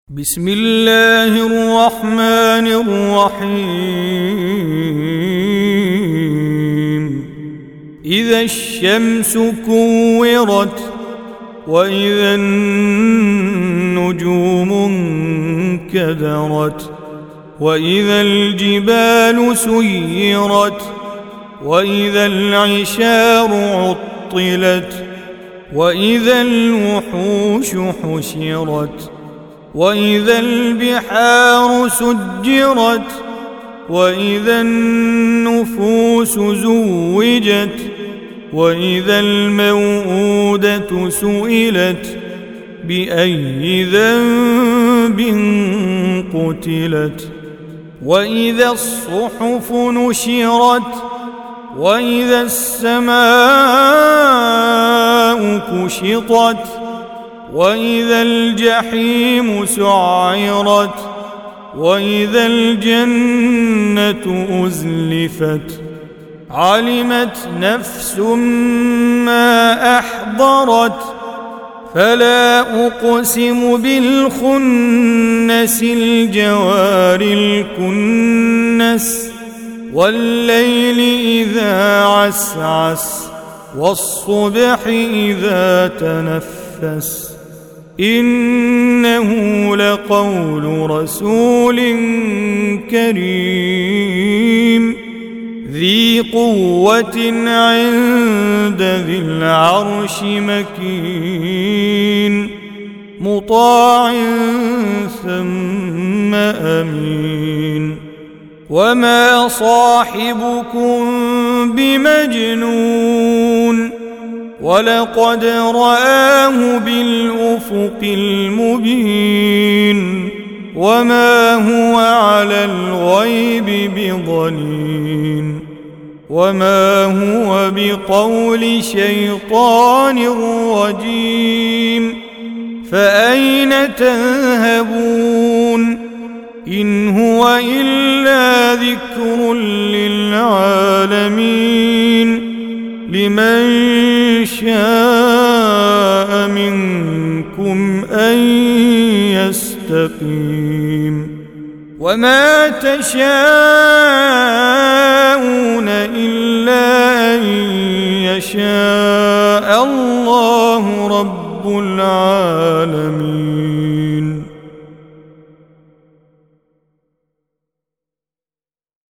بسم الله الرحمن الرحيم إذا الشمس كورت وإذا النجوم انكدرت وإذا الجبال سيرت وإذا العشار عطلت وإذا الوحوش حشرت وإذا البحار سجرت وإذا النفوس زوجت وإذا الموءودة سئلت بأي ذنب قتلت وإذا الصحف نشرت وإذا السماء كشطت وإذا الجحيم سعرت وإذا الجنة أزلفت علمت نفس ما أحضرت فلا أقسم بالخنس الجوار الكنس والليل إذا عسعس والصبح إذا تنفس إنه لقول رسول كريم ذي قوة عند ذي العرش مكين مطاع ثم أمين وما صاحبكم بمجنون ولقد رآه بالأفق المبين وما هو على الغيب بضنين وما هو بقول شيطان رجيم فأين تذهبون إن هو إلا ذكر للعالمين لمن شاء منكم أن يستقيم وما تشاءون إلا أن يشاء